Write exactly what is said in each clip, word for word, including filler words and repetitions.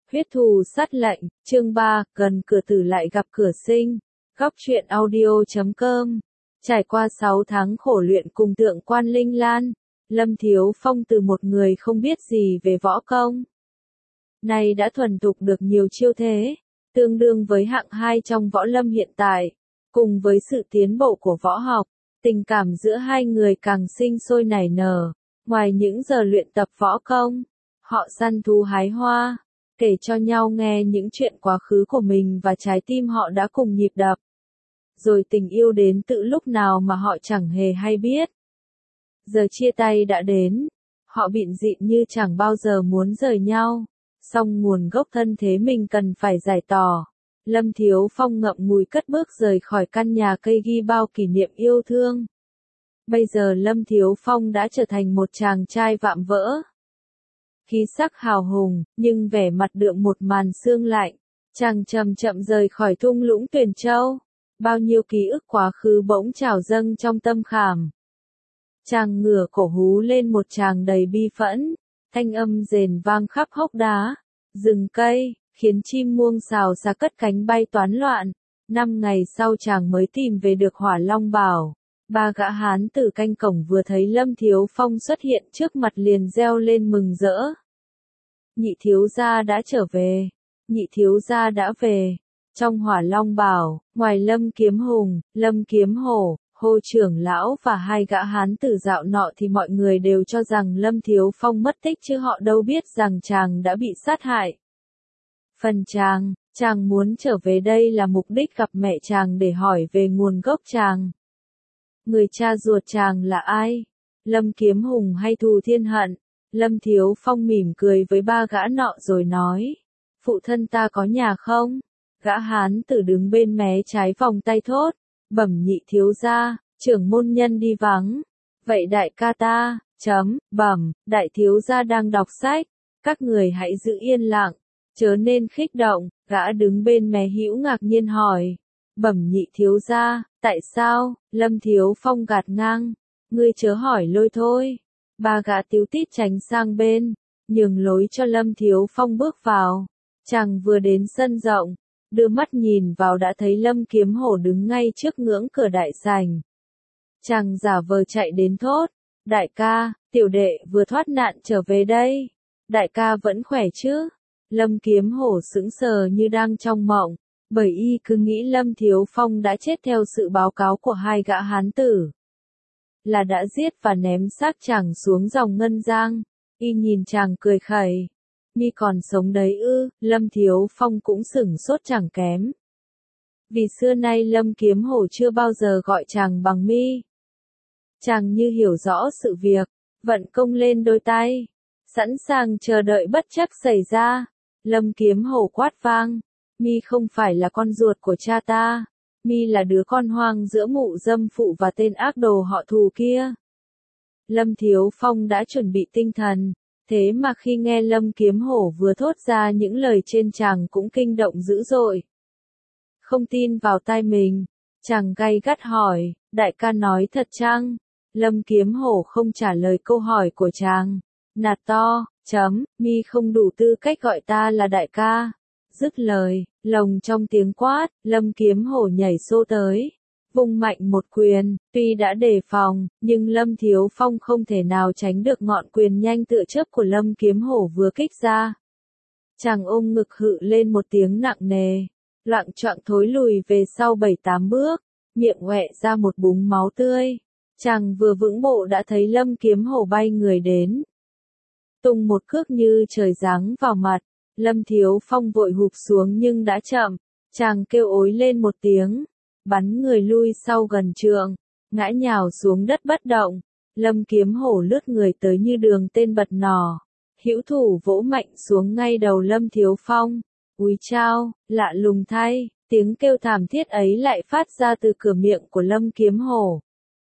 Huyết thù sát lệnh, chương ba, gần cửa tử lại gặp cửa sinh. Góc truyện audio chấm com. Trải qua sáu tháng khổ luyện cùng tượng quan Linh Lan, Lâm Thiếu Phong từ một người không biết gì về võ công, nay đã thuần thục được nhiều chiêu thế, tương đương với hạng hai trong võ lâm hiện tại. Cùng với sự tiến bộ của võ học, tình cảm giữa hai người càng sinh sôi nảy nở. Ngoài những giờ luyện tập võ công, họ săn thú hái hoa, kể cho nhau nghe những chuyện quá khứ của mình và trái tim họ đã cùng nhịp đập. Rồi tình yêu đến tự lúc nào mà họ chẳng hề hay biết. Giờ chia tay đã đến, họ bịn rịn như chẳng bao giờ muốn rời nhau, song nguồn gốc thân thế mình cần phải giải tỏ. Lâm Thiếu Phong ngậm ngùi cất bước rời khỏi căn nhà cây ghi bao kỷ niệm yêu thương. Bây giờ Lâm Thiếu Phong đã trở thành một chàng trai vạm vỡ. Khí sắc hào hùng, nhưng vẻ mặt đượm một màn sương lạnh. Chàng chậm chậm rời khỏi thung lũng Tuyền Châu. Bao nhiêu ký ức quá khứ bỗng trào dâng trong tâm khảm. Chàng ngửa cổ hú lên một tràng đầy bi phẫn, thanh âm rền vang khắp hốc đá, rừng cây, khiến chim muông xào xà cất cánh bay toán loạn. Năm ngày sau chàng mới tìm về được Hỏa Long Bảo. Ba gã hán tử canh cổng vừa thấy Lâm Thiếu Phong xuất hiện trước mặt liền reo lên mừng rỡ. Nhị thiếu gia đã trở về, nhị thiếu gia đã về. Trong Hỏa Long Bảo, ngoài Lâm Kiếm Hùng, Lâm Kiếm Hổ, Hồ trưởng lão và hai gã hán tử dạo nọ thì mọi người đều cho rằng Lâm Thiếu Phong mất tích chứ họ đâu biết rằng chàng đã bị sát hại. Phần chàng, chàng muốn trở về đây là mục đích gặp mẹ chàng để hỏi về nguồn gốc chàng. Người cha ruột chàng là ai? Lâm Kiếm Hùng hay Thù Thiên Hận? Lâm Thiếu Phong mỉm cười với ba gã nọ rồi nói. Phụ thân ta có nhà không? Gã hán tử đứng bên mé trái vòng tay thốt. Bẩm nhị thiếu gia, trưởng môn nhân đi vắng. Vậy đại ca ta, chấm, bẩm, đại thiếu gia đang đọc sách. Các người hãy giữ yên lặng, chớ nên khích động. Gã đứng bên mé hữu ngạc nhiên hỏi. Bẩm nhị thiếu gia, tại sao? Lâm Thiếu Phong gạt ngang. Ngươi chớ hỏi lôi thôi. Ba gã tíu tít tránh sang bên, nhường lối cho Lâm Thiếu Phong bước vào. Chàng vừa đến sân rộng, đưa mắt nhìn vào đã thấy Lâm Kiếm Hổ đứng ngay trước ngưỡng cửa đại sảnh. Chàng giả vờ chạy đến thốt. Đại ca, tiểu đệ vừa thoát nạn trở về đây. Đại ca vẫn khỏe chứ? Lâm Kiếm Hổ sững sờ như đang trong mộng. Bởi y cứ nghĩ Lâm Thiếu Phong đã chết theo sự báo cáo của hai gã hán tử. Là đã giết và ném xác chàng xuống dòng Ngân Giang. Y nhìn chàng cười khẩy. Mi còn sống đấy ư? Lâm Thiếu Phong cũng sửng sốt chẳng kém. Vì xưa nay Lâm Kiếm Hổ chưa bao giờ gọi chàng bằng mi. Chàng như hiểu rõ sự việc, vận công lên đôi tay, sẵn sàng chờ đợi bất chấp xảy ra. Lâm Kiếm Hổ quát vang. Mi không phải là con ruột của cha ta. Mi là đứa con hoang giữa mụ dâm phụ và tên ác đồ họ Thù kia. Lâm Thiếu Phong đã chuẩn bị tinh thần. Thế mà khi nghe Lâm Kiếm Hổ vừa thốt ra những lời trên chàng cũng kinh động dữ dội. Không tin vào tai mình, chàng gay gắt hỏi, đại ca nói thật chăng? Lâm Kiếm Hổ không trả lời câu hỏi của chàng. Nạt to, chấm, mi không đủ tư cách gọi ta là đại ca. Dứt lời, lồng trong tiếng quát, Lâm Kiếm Hổ nhảy xô tới. Vung mạnh một quyền, tuy đã đề phòng, nhưng Lâm Thiếu Phong không thể nào tránh được ngọn quyền nhanh tựa chớp của Lâm Kiếm Hổ vừa kích ra. Chàng ôm ngực hự lên một tiếng nặng nề, loạng choạng thối lùi về sau bảy tám bước, miệng ngoẹ ra một búng máu tươi. Chàng vừa vững bộ đã thấy Lâm Kiếm Hổ bay người đến. Tung một cước như trời giáng vào mặt, Lâm Thiếu Phong vội hụp xuống nhưng đã chậm, chàng kêu ối lên một tiếng. Bắn người lui sau gần trượng, ngã nhào xuống đất bất động. Lâm Kiếm Hổ lướt người tới như đường tên bật nỏ, hữu thủ vỗ mạnh xuống ngay đầu Lâm Thiếu Phong. Úi chao, lạ lùng thay, tiếng kêu thảm thiết ấy lại phát ra từ cửa miệng của Lâm Kiếm Hổ.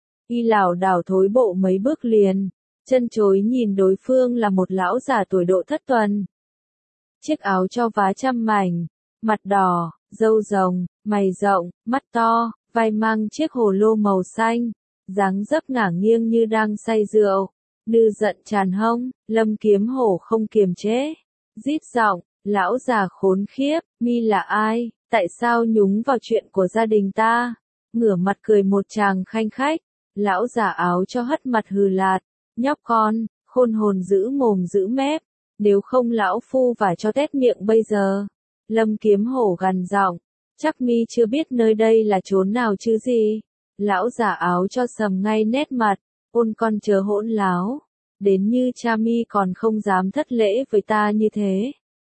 Y lảo đảo thối bộ mấy bước liền, chân chối nhìn đối phương là một lão già tuổi độ thất tuần. Chiếc áo cho vá trăm mảnh, mặt đỏ, râu rồng, mày rộng, mắt to, vai mang chiếc hồ lô màu xanh, dáng dấp ngả nghiêng như đang say rượu. Nư giận tràn hông, Lâm Kiếm Hổ không kiềm chế, rít giọng, Lão già khốn khiếp, mi là ai, tại sao nhúng vào chuyện của gia đình ta? Ngửa mặt cười một chàng khanh khách, lão già áo cho hất mặt hừ lạt, nhóc con, khôn hồn giữ mồm giữ mép, nếu không lão phu vả cho tét miệng bây giờ. Lâm Kiếm Hổ gằn giọng, chắc mi chưa biết nơi đây là chốn nào chứ gì. Lão già áo cho sầm ngay nét mặt, ôn con chớ hỗn láo, đến như cha mi còn không dám thất lễ với ta như thế.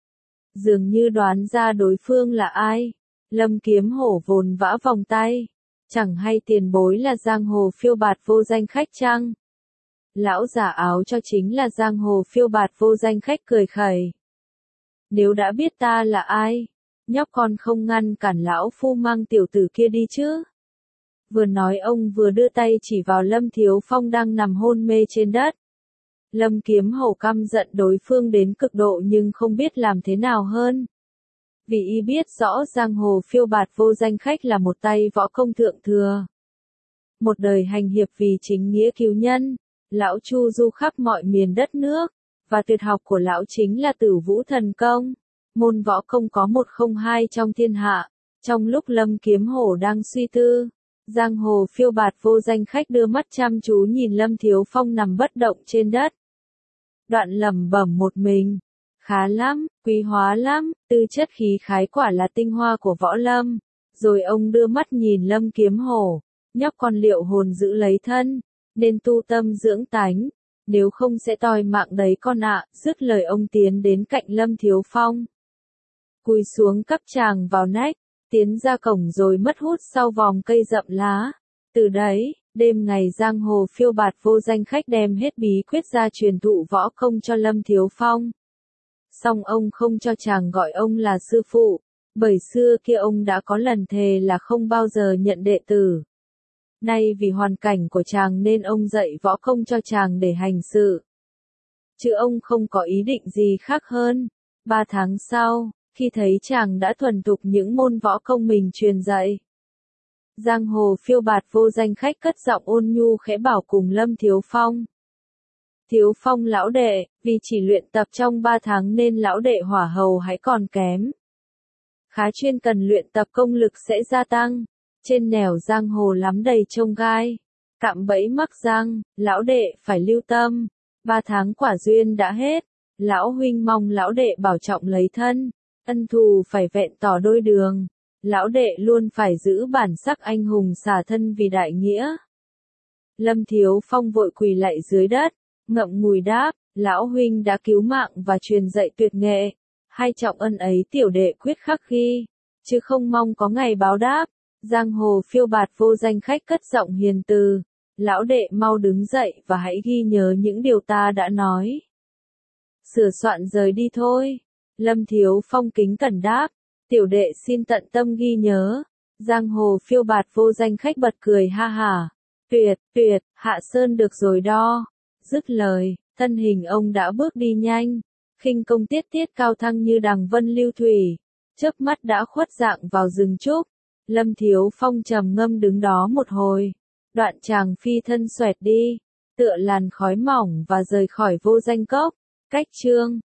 Dường như đoán ra đối phương là ai, Lâm Kiếm Hổ vồn vã vòng tay, chẳng hay tiền bối là giang hồ phiêu bạt vô danh khách chăng? Lão già áo cho chính là giang hồ phiêu bạt vô danh khách cười khẩy. Nếu đã biết ta là ai, nhóc con không ngăn cản lão phu mang tiểu tử kia đi chứ? Vừa nói ông vừa đưa tay chỉ vào Lâm Thiếu Phong đang nằm hôn mê trên đất. Lâm Kiếm Hổ căm giận đối phương đến cực độ nhưng không biết làm thế nào hơn. Vì y biết rõ giang hồ phiêu bạt vô danh khách là một tay võ công thượng thừa. Một đời hành hiệp vì chính nghĩa cứu nhân, lão chu du khắp mọi miền đất nước, và tuyệt học của lão chính là Tử Vũ Thần Công, môn võ công có một không hai trong thiên hạ. Trong lúc Lâm Kiếm Hổ đang suy tư, giang hồ phiêu bạt vô danh khách đưa mắt chăm chú nhìn Lâm Thiếu Phong nằm bất động trên đất. Đoạn lẩm bẩm một mình, khá lắm, quý hóa lắm, tư chất khí khái quả là tinh hoa của võ lâm. Rồi ông đưa mắt nhìn Lâm Kiếm Hổ, nhóc con liệu hồn giữ lấy thân, nên tu tâm dưỡng tánh, nếu không sẽ toi mạng đấy con ạ. Dứt lời ông tiến đến cạnh Lâm Thiếu Phong, cúi xuống cắp chàng vào nách, tiến ra cổng rồi mất hút sau vòng cây rậm lá. Từ đấy, đêm ngày giang hồ phiêu bạt vô danh khách đem hết bí quyết ra truyền thụ võ công cho Lâm Thiếu Phong. Song ông không cho chàng gọi ông là sư phụ, bởi xưa kia ông đã có lần thề là không bao giờ nhận đệ tử. Nay vì hoàn cảnh của chàng nên ông dạy võ công cho chàng để hành sự. Chứ ông không có ý định gì khác hơn. Ba tháng sau, khi thấy chàng đã thuần thục những môn võ công mình truyền dạy, giang hồ phiêu bạt vô danh khách cất giọng ôn nhu khẽ bảo cùng Lâm Thiếu Phong. Thiếu Phong lão đệ, vì chỉ luyện tập trong ba tháng nên lão đệ hỏa hầu hãy còn kém. Khá chuyên cần luyện tập công lực sẽ gia tăng. Trên nẻo giang hồ lắm đầy chông gai, cạm bẫy mắc răng, lão đệ phải lưu tâm. Ba tháng quả duyên đã hết, lão huynh mong lão đệ bảo trọng lấy thân, ân thù phải vẹn tỏ đôi đường. Lão đệ luôn phải giữ bản sắc anh hùng xả thân vì đại nghĩa. Lâm Thiếu Phong vội quỳ lạy dưới đất, ngậm ngùi đáp, lão huynh đã cứu mạng và truyền dạy tuyệt nghệ, hai trọng ân ấy tiểu đệ quyết khắc ghi, chứ không mong có ngày báo đáp. Giang hồ phiêu bạt vô danh khách cất giọng hiền từ, lão đệ mau đứng dậy và hãy ghi nhớ những điều ta đã nói. Sửa soạn rời đi thôi. Lâm Thiếu Phong kính cẩn đáp, tiểu đệ xin tận tâm ghi nhớ. Giang hồ phiêu bạt vô danh khách bật cười ha hả, tuyệt, tuyệt, hạ sơn được rồi đo. Dứt lời, thân hình ông đã bước đi nhanh, khinh công tiết tiết cao thăng như đằng vân lưu thủy, chớp mắt đã khuất dạng vào rừng trúc. Lâm Thiếu Phong trầm ngâm đứng đó một hồi, đoạn chàng phi thân xoẹt đi, tựa làn khói mỏng và rời khỏi vô danh cốc. Cách chương